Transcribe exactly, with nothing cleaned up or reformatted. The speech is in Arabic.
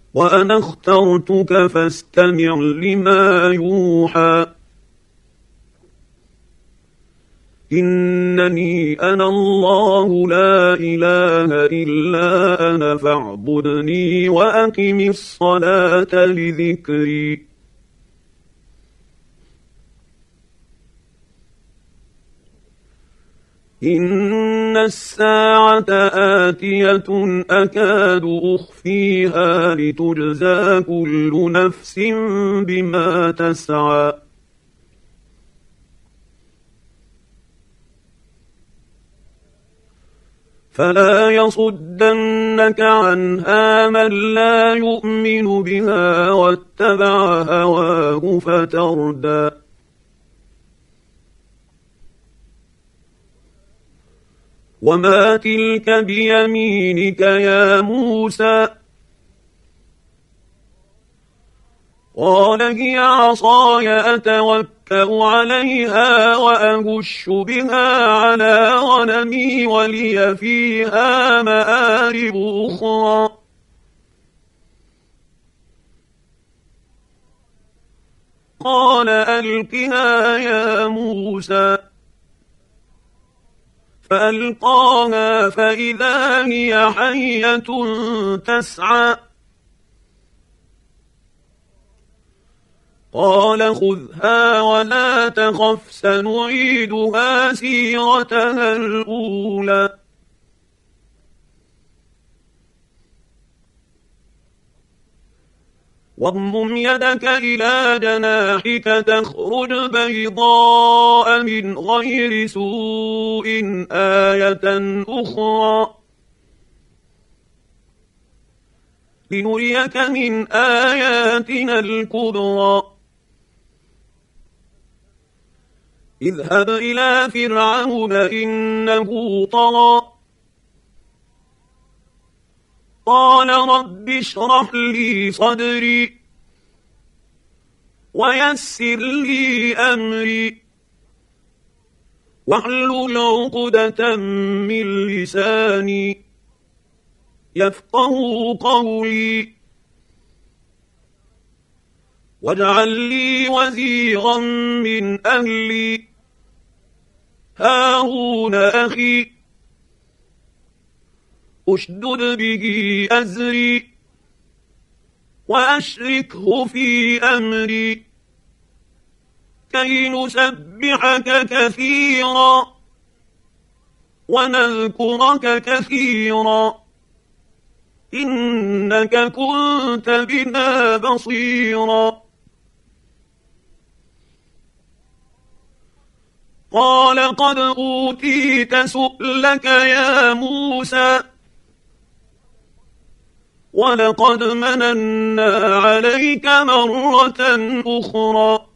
وأنا اخترتك فاستمع لما يوحى إنني أنا الله لا إله إلا أنا فاعبدني وأقم الصلاة لذكري إن الساعة آتية أكاد أخفيها لتجزى كل نفس بما تسعى فلا يصدنك عنها من لا يؤمن بها واتبع هواه فتردى وما تلك بيمينك يا موسى قال هي عصاي أتوكأ عليها وأهش بها على غنمي ولي فيها مآرب أخرى قال ألقها يا موسى فألقاها فإذا هي حية تسعى قال خذها ولا تخف سنعيدها سيرتها الأولى واضمم يدك إلى جناحك تخرج بيضاء من غير سوء آية أخرى لنريك من آياتنا الكبرى اذهب إلى فرعون إنه طغى قال رب اشرح لي صدري ويسر لي أمري واحلل عقدة من لساني يفقهوا قولي واجعل لي وزيرا من أهلي هارون أخي أشدد به أزري وأشركه في أمري كي نسبحك كثيرا ونذكرك كثيرا إنك كنت بنا بصيرا قال قد أوتيت سؤلك يا موسى ولقد مننا عليك مرة أخرى